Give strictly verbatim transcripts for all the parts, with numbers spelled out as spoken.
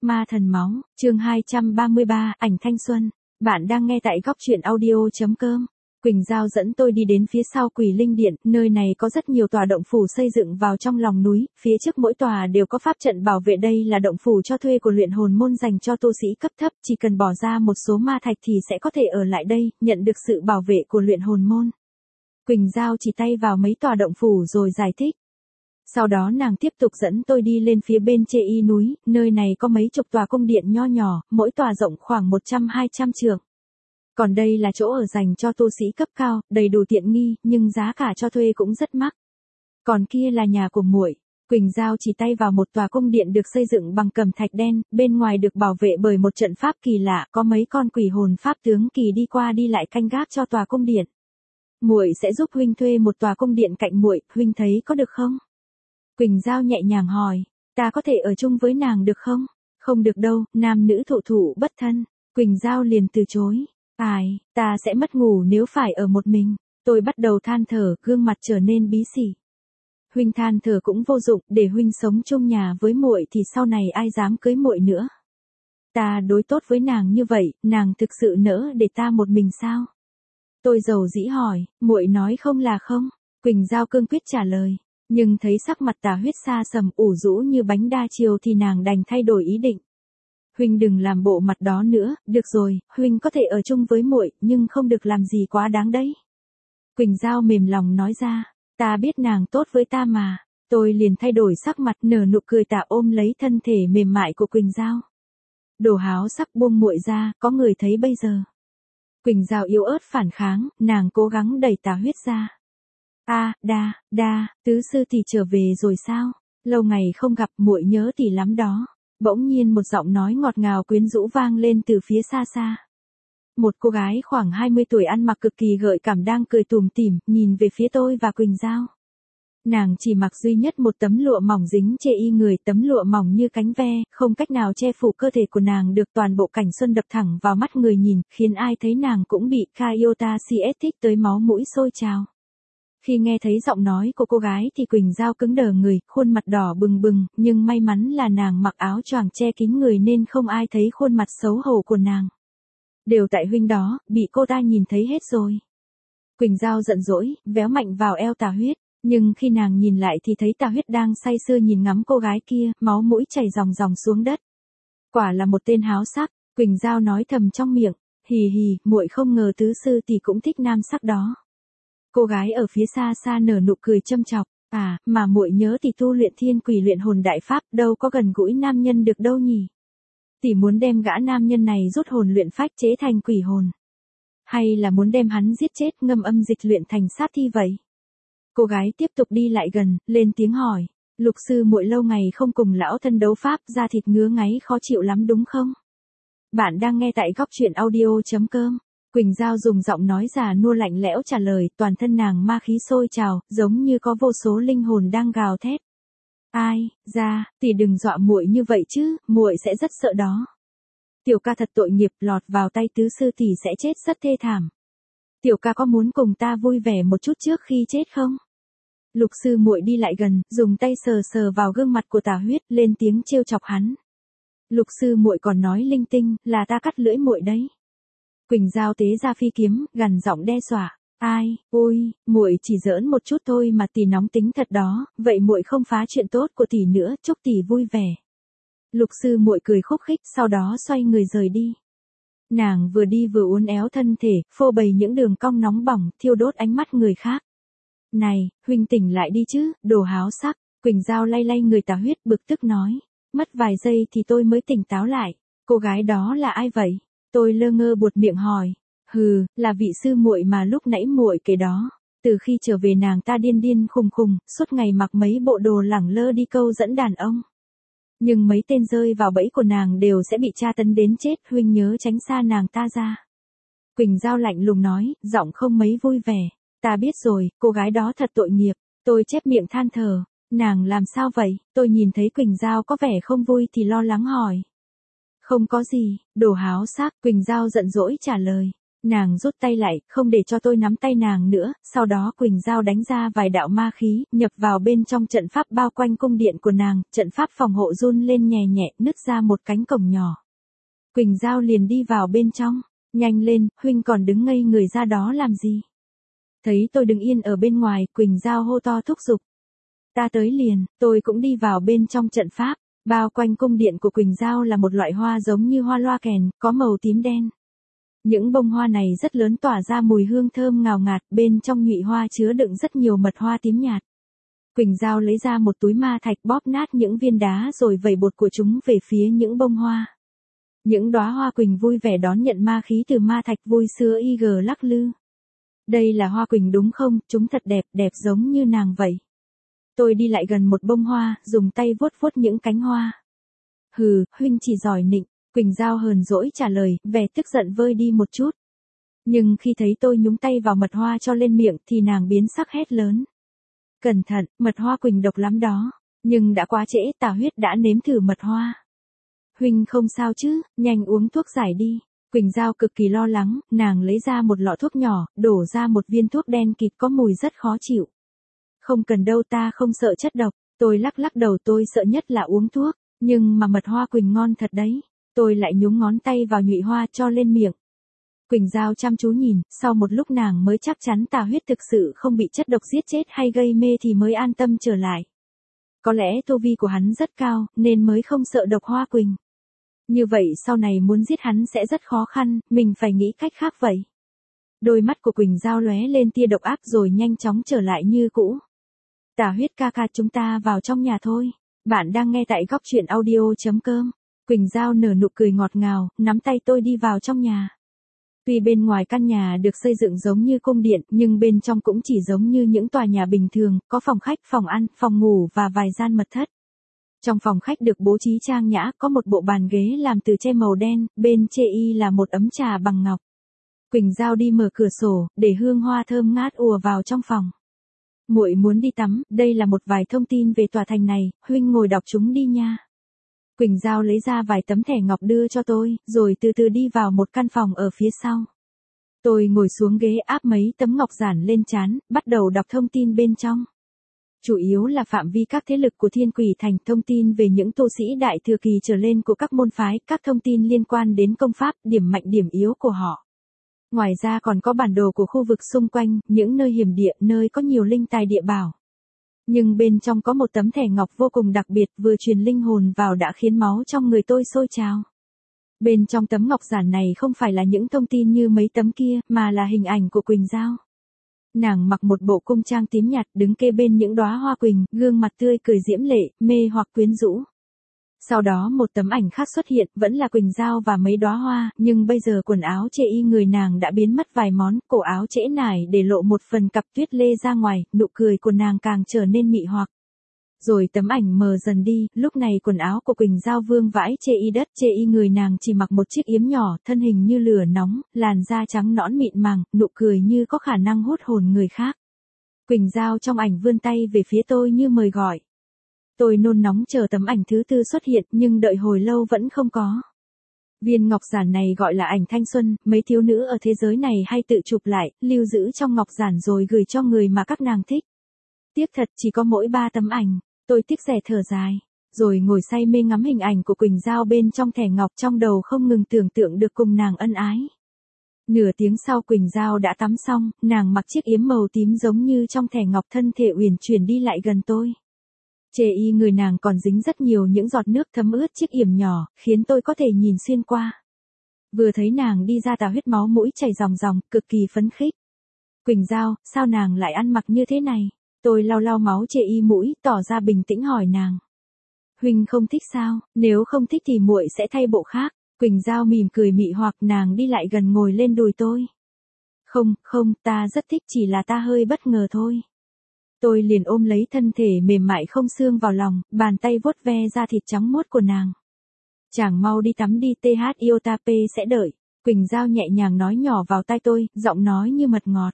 Ma thần máu, chương hai trăm ba mươi ba, ảnh thanh xuân. Bạn đang nghe tại góc truyện audio.com. Quỳnh Giao dẫn tôi đi đến phía sau Quỷ Linh Điện, nơi này có rất nhiều tòa động phủ xây dựng vào trong lòng núi, phía trước mỗi tòa đều có pháp trận bảo vệ. Đây là động phủ cho thuê của luyện hồn môn dành cho tu sĩ cấp thấp, chỉ cần bỏ ra một số ma thạch thì sẽ có thể ở lại đây, nhận được sự bảo vệ của luyện hồn môn. Quỳnh Giao chỉ tay vào mấy tòa động phủ rồi giải thích. Sau đó nàng tiếp tục dẫn tôi đi lên phía bên chê y núi, nơi này có mấy chục tòa cung điện nho nhỏ, mỗi tòa rộng khoảng một trăm hai trăm trượng. Còn đây là chỗ ở dành cho tu sĩ cấp cao, đầy đủ tiện nghi, nhưng giá cả cho thuê cũng rất mắc. Còn kia là nhà của muội. Quỳnh Giao chỉ tay vào một tòa cung điện được xây dựng bằng cẩm thạch đen, bên ngoài được bảo vệ bởi một trận pháp kỳ lạ, có mấy con quỷ hồn pháp tướng kỳ đi qua đi lại canh gác cho tòa cung điện. Muội sẽ giúp huynh thuê một tòa cung điện cạnh muội, huynh thấy có được không? Quỳnh Giao nhẹ nhàng hỏi, ta có thể ở chung với nàng được không? Không được đâu, nam nữ thụ thụ bất thân. Quỳnh Giao liền từ chối. Ai, ta sẽ mất ngủ nếu phải ở một mình. Tôi bắt đầu than thở, gương mặt trở nên bí xỉ. Huynh than thở cũng vô dụng, để huynh sống chung nhà với muội thì sau này ai dám cưới muội nữa. Ta đối tốt với nàng như vậy, nàng thực sự nỡ để ta một mình sao? Tôi dầu dĩ hỏi, muội nói không là không. Quỳnh Giao cương quyết trả lời. Nhưng thấy sắc mặt Tà Huyết xa sầm ủ rũ như bánh đa chiều thì nàng đành thay đổi ý định. Huynh đừng làm bộ mặt đó nữa, được rồi, huynh có thể ở chung với muội, nhưng không được làm gì quá đáng đấy. Quỳnh Giao mềm lòng nói ra, ta biết nàng tốt với ta mà. Tôi liền thay đổi sắc mặt nở nụ cười tà ôm lấy thân thể mềm mại của Quỳnh Giao. Đồ háo sắc buông muội ra, có người thấy bây giờ. Quỳnh Giao yếu ớt phản kháng, nàng cố gắng đẩy Tà Huyết ra. A, à, đa, đa, tứ sư tỷ trở về rồi sao? Lâu ngày không gặp, muội nhớ tỷ lắm đó. Bỗng nhiên một giọng nói ngọt ngào quyến rũ vang lên từ phía xa xa. Một cô gái khoảng hai mươi tuổi ăn mặc cực kỳ gợi cảm đang cười tủm tỉm, nhìn về phía tôi và Quỳnh Giao. Nàng chỉ mặc duy nhất một tấm lụa mỏng dính chê y người, tấm lụa mỏng như cánh ve, không cách nào che phủ cơ thể của nàng được, toàn bộ cảnh xuân đập thẳng vào mắt người nhìn, khiến ai thấy nàng cũng bị Kaiota xê ét thích tới máu mũi sôi trào. Khi nghe thấy giọng nói của cô gái thì Quỳnh Giao cứng đờ người, khuôn mặt đỏ bừng bừng, nhưng may mắn là nàng mặc áo choàng che kín người nên không ai thấy khuôn mặt xấu hổ của nàng. Đều tại huynh đó, bị cô ta nhìn thấy hết rồi. Quỳnh Giao giận dỗi, véo mạnh vào eo Tà Huyết, nhưng khi nàng nhìn lại thì thấy Tà Huyết đang say sưa nhìn ngắm cô gái kia, máu mũi chảy ròng ròng xuống đất. Quả là một tên háo sắc, Quỳnh Giao nói thầm trong miệng, hì hì, muội không ngờ tứ sư tỷ cũng thích nam sắc đó. Cô gái ở phía xa xa nở nụ cười châm chọc, à, mà muội nhớ thì tu luyện thiên quỷ luyện hồn đại pháp đâu có gần gũi nam nhân được đâu nhỉ. Tỷ muốn đem gã nam nhân này rút hồn luyện phách chế thành quỷ hồn. Hay là muốn đem hắn giết chết ngâm âm dịch luyện thành sát thi vậy? Cô gái tiếp tục đi lại gần, lên tiếng hỏi, Lục sư muội lâu ngày không cùng lão thân đấu pháp, da thịt ngứa ngáy khó chịu lắm đúng không? Bạn đang nghe tại góc truyện audio.com. Quỳnh Giao dùng giọng nói già nua lạnh lẽo trả lời, toàn thân nàng ma khí sôi trào, giống như có vô số linh hồn đang gào thét. Ai, ra, tỷ đừng dọa muội như vậy chứ, muội sẽ rất sợ đó. Tiểu ca thật tội nghiệp, lọt vào tay tứ sư tỷ sẽ chết rất thê thảm. Tiểu ca có muốn cùng ta vui vẻ một chút trước khi chết không? Lục sư muội đi lại gần, dùng tay sờ sờ vào gương mặt của Tà Huyết, lên tiếng trêu chọc hắn. Lục sư muội còn nói linh tinh, là ta cắt lưỡi muội đấy. Quỳnh Giao tế ra phi kiếm, gằn giọng đe dọa, ai, ôi, muội chỉ giỡn một chút thôi mà tỷ nóng tính thật đó, vậy muội không phá chuyện tốt của tỷ nữa, chúc tỷ vui vẻ. Lục sư muội cười khúc khích, sau đó xoay người rời đi. Nàng vừa đi vừa uốn éo thân thể, phô bày những đường cong nóng bỏng, thiêu đốt ánh mắt người khác. Này, huynh tỉnh lại đi chứ, đồ háo sắc. Quỳnh Giao lay lay người Tà Huyết, bực tức nói, mất vài giây thì tôi mới tỉnh táo lại. Cô gái đó là ai vậy? Tôi lơ ngơ buột miệng hỏi, hừ, là vị sư muội mà lúc nãy muội kể đó. Từ khi trở về nàng ta điên điên khùng khùng, suốt ngày mặc mấy bộ đồ lẳng lơ đi câu dẫn đàn ông. Nhưng mấy tên rơi vào bẫy của nàng đều sẽ bị tra tấn đến chết, huynh nhớ tránh xa nàng ta ra. Quỳnh Giao lạnh lùng nói, giọng không mấy vui vẻ, ta biết rồi, cô gái đó thật tội nghiệp. Tôi chép miệng than thở, nàng làm sao vậy? Tôi nhìn thấy Quỳnh Giao có vẻ không vui thì lo lắng hỏi. Không có gì, đồ háo sắc, Quỳnh Giao giận dỗi trả lời. Nàng rút tay lại, không để cho tôi nắm tay nàng nữa, sau đó Quỳnh Giao đánh ra vài đạo ma khí, nhập vào bên trong trận pháp bao quanh cung điện của nàng, trận pháp phòng hộ run lên nhẹ nhẹ, nứt ra một cánh cổng nhỏ. Quỳnh Giao liền đi vào bên trong, nhanh lên, huynh còn đứng ngây người ra đó làm gì? Thấy tôi đứng yên ở bên ngoài, Quỳnh Giao hô to thúc giục. Ta tới liền, tôi cũng đi vào bên trong trận pháp, bao quanh cung điện của Quỳnh Giao là một loại hoa giống như hoa loa kèn, có màu tím đen. Những bông hoa này rất lớn tỏa ra mùi hương thơm ngào ngạt, bên trong nhụy hoa chứa đựng rất nhiều mật hoa tím nhạt. Quỳnh Giao lấy ra một túi ma thạch bóp nát những viên đá rồi vẩy bột của chúng về phía những bông hoa. Những đóa hoa quỳnh vui vẻ đón nhận ma khí từ ma thạch vui sướng y gờ lắc lư. Đây là hoa quỳnh đúng không, chúng thật đẹp, đẹp giống như nàng vậy. Tôi đi lại gần một bông hoa, dùng tay vuốt vuốt những cánh hoa. Hừ, huynh chỉ giỏi nịnh, Quỳnh Giao hờn dỗi trả lời, vẻ tức giận vơi đi một chút. Nhưng khi thấy tôi nhúng tay vào mật hoa cho lên miệng thì nàng biến sắc hét lớn. Cẩn thận, mật hoa quỳnh độc lắm đó, nhưng đã quá trễ, Tà Huyết đã nếm thử mật hoa. Huynh không sao chứ, nhanh uống thuốc giải đi. Quỳnh Giao cực kỳ lo lắng, nàng lấy ra một lọ thuốc nhỏ, đổ ra một viên thuốc đen kịt có mùi rất khó chịu. Không cần đâu, ta không sợ chất độc, tôi lắc lắc đầu, tôi sợ nhất là uống thuốc, nhưng mà mật hoa quỳnh ngon thật đấy. Tôi lại nhúng ngón tay vào nhụy hoa cho lên miệng. Quỳnh Giao chăm chú nhìn, sau một lúc nàng mới chắc chắn Tà Huyết thực sự không bị chất độc giết chết hay gây mê thì mới an tâm trở lại. Có lẽ tu vi của hắn rất cao, nên mới không sợ độc hoa quỳnh. Như vậy sau này muốn giết hắn sẽ rất khó khăn, mình phải nghĩ cách khác vậy. Đôi mắt của Quỳnh Giao lóe lên tia độc ác rồi nhanh chóng trở lại như cũ. Tà Huyết ca ca, chúng ta vào trong nhà thôi. Bạn đang nghe tại góc truyện audio chấm com. Quỳnh Giao nở nụ cười ngọt ngào, nắm tay tôi đi vào trong nhà. Tuy bên ngoài căn nhà được xây dựng giống như cung điện, nhưng bên trong cũng chỉ giống như những tòa nhà bình thường, có phòng khách, phòng ăn, phòng ngủ và vài gian mật thất. Trong phòng khách được bố trí trang nhã, có một bộ bàn ghế làm từ tre màu đen, bên chê y là một ấm trà bằng ngọc. Quỳnh Giao đi mở cửa sổ, để hương hoa thơm ngát ùa vào trong phòng. Muội muốn đi tắm, đây là một vài thông tin về tòa thành này, huynh ngồi đọc chúng đi nha. Quỳnh Giao lấy ra vài tấm thẻ ngọc đưa cho tôi, rồi từ từ đi vào một căn phòng ở phía sau. Tôi ngồi xuống ghế áp mấy tấm ngọc giản lên trán, bắt đầu đọc thông tin bên trong. Chủ yếu là phạm vi các thế lực của Thiên Quỷ Thành, thông tin về những tu sĩ đại thừa kỳ trở lên của các môn phái, các thông tin liên quan đến công pháp, điểm mạnh điểm yếu của họ. Ngoài ra còn có bản đồ của khu vực xung quanh, những nơi hiểm địa, nơi có nhiều linh tài địa bảo. Nhưng bên trong có một tấm thẻ ngọc vô cùng đặc biệt, vừa truyền linh hồn vào đã khiến máu trong người tôi sôi trào. Bên trong tấm ngọc giản này không phải là những thông tin như mấy tấm kia, mà là hình ảnh của Quỳnh Giao. Nàng mặc một bộ cung trang tím nhạt, đứng kê bên những đóa hoa quỳnh, gương mặt tươi cười diễm lệ, mê hoặc quyến rũ. Sau đó một tấm ảnh khác xuất hiện, vẫn là Quỳnh Giao và mấy đóa hoa, nhưng bây giờ quần áo chê y người nàng đã biến mất vài món, cổ áo trễ nải để lộ một phần cặp tuyết lê ra ngoài, nụ cười của nàng càng trở nên mị hoặc. Rồi tấm ảnh mờ dần đi, lúc này quần áo của Quỳnh Giao vương vãi chê y đất, chê y người nàng chỉ mặc một chiếc yếm nhỏ, thân hình như lửa nóng, làn da trắng nõn mịn màng, nụ cười như có khả năng hút hồn người khác. Quỳnh Giao trong ảnh vươn tay về phía tôi như mời gọi. Tôi nôn nóng chờ tấm ảnh thứ tư xuất hiện, nhưng đợi hồi lâu vẫn không có. Viên ngọc giản này gọi là ảnh thanh xuân, mấy thiếu nữ ở thế giới này hay tự chụp lại, lưu giữ trong ngọc giản rồi gửi cho người mà các nàng thích. Tiếc thật, chỉ có mỗi ba tấm ảnh. Tôi tiếc rẻ thở dài, rồi ngồi say mê ngắm hình ảnh của Quỳnh Giao bên trong thẻ ngọc, trong đầu không ngừng tưởng tượng được cùng nàng ân ái. Nửa tiếng sau Quỳnh Giao đã tắm xong, nàng mặc chiếc yếm màu tím giống như trong thẻ ngọc, thân thể uyển chuyển đi lại gần tôi. Chê y người nàng còn dính rất nhiều những giọt nước thấm ướt chiếc yểm nhỏ, khiến tôi có thể nhìn xuyên qua. Vừa thấy nàng đi ra, Tà Huyết máu mũi chảy ròng ròng, cực kỳ phấn khích. Quỳnh Giao, sao nàng lại ăn mặc như thế này? Tôi lau lau máu chê y mũi, tỏ ra bình tĩnh hỏi nàng. Huynh không thích sao? Nếu không thích thì muội sẽ thay bộ khác. Quỳnh Giao mỉm cười mị hoặc, nàng đi lại gần ngồi lên đùi tôi. Không, không, ta rất thích, chỉ là ta hơi bất ngờ thôi. Tôi liền ôm lấy thân thể mềm mại không xương vào lòng, bàn tay vuốt ve da thịt trắng muốt của nàng. Chàng mau đi tắm đi, tê hát Iotape sẽ đợi. Quỳnh Giao nhẹ nhàng nói nhỏ vào tai tôi, giọng nói như mật ngọt.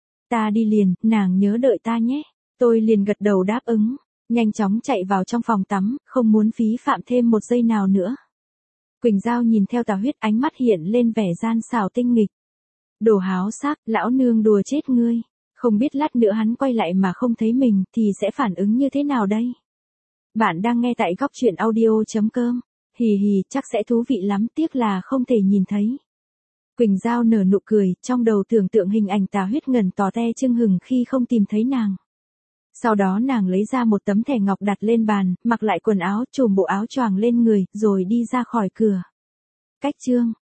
Ta đi liền, nàng nhớ đợi ta nhé. Tôi liền gật đầu đáp ứng, nhanh chóng chạy vào trong phòng tắm, không muốn phí phạm thêm một giây nào nữa. Quỳnh Giao nhìn theo Tà Huyết, ánh mắt hiện lên vẻ gian xảo tinh nghịch. Đồ háo sắc, lão nương đùa chết ngươi. Không biết lát nữa hắn quay lại mà không thấy mình thì sẽ phản ứng như thế nào đây? Bạn đang nghe tại góc chuyện audio.com. Hì hì, chắc sẽ thú vị lắm, tiếc là không thể nhìn thấy. Quỳnh Giao nở nụ cười, trong đầu tưởng tượng hình ảnh Tà Huyết Ngẩn tỏ te chưng hừng khi không tìm thấy nàng. Sau đó nàng lấy ra một tấm thẻ ngọc đặt lên bàn, mặc lại quần áo, trùm bộ áo choàng lên người, rồi đi ra khỏi cửa. Cách chương